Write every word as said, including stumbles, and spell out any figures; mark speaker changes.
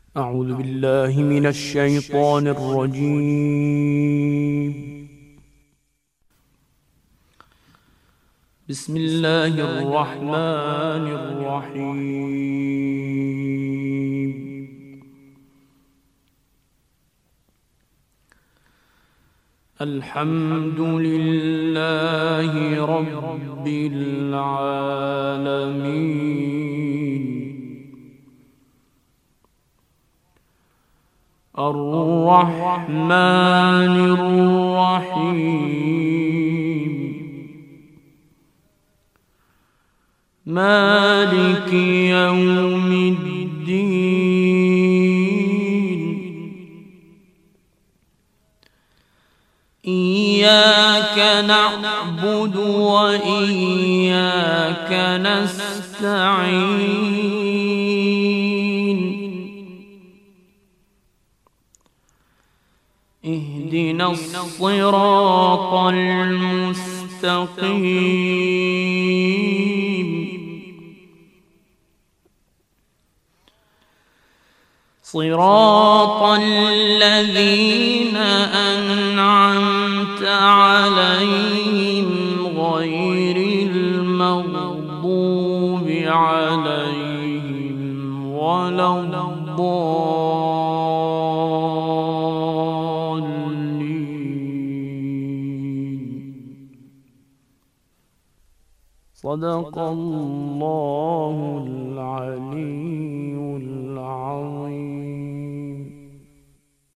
Speaker 1: أعوذ بالله من الشيطان الرجيم. بسم الله الرحمن الرحيم. الحمد لله رب العالمين، الرحمن الرحيم، مالك يوم الدين. إياك نعبد وإياك نستعين، اهدنا الصراط المستقيم، صراط الذين أنعمت عليهم غير المغضوب عليهم ولا الضالين. صدق الله العلي العظيم.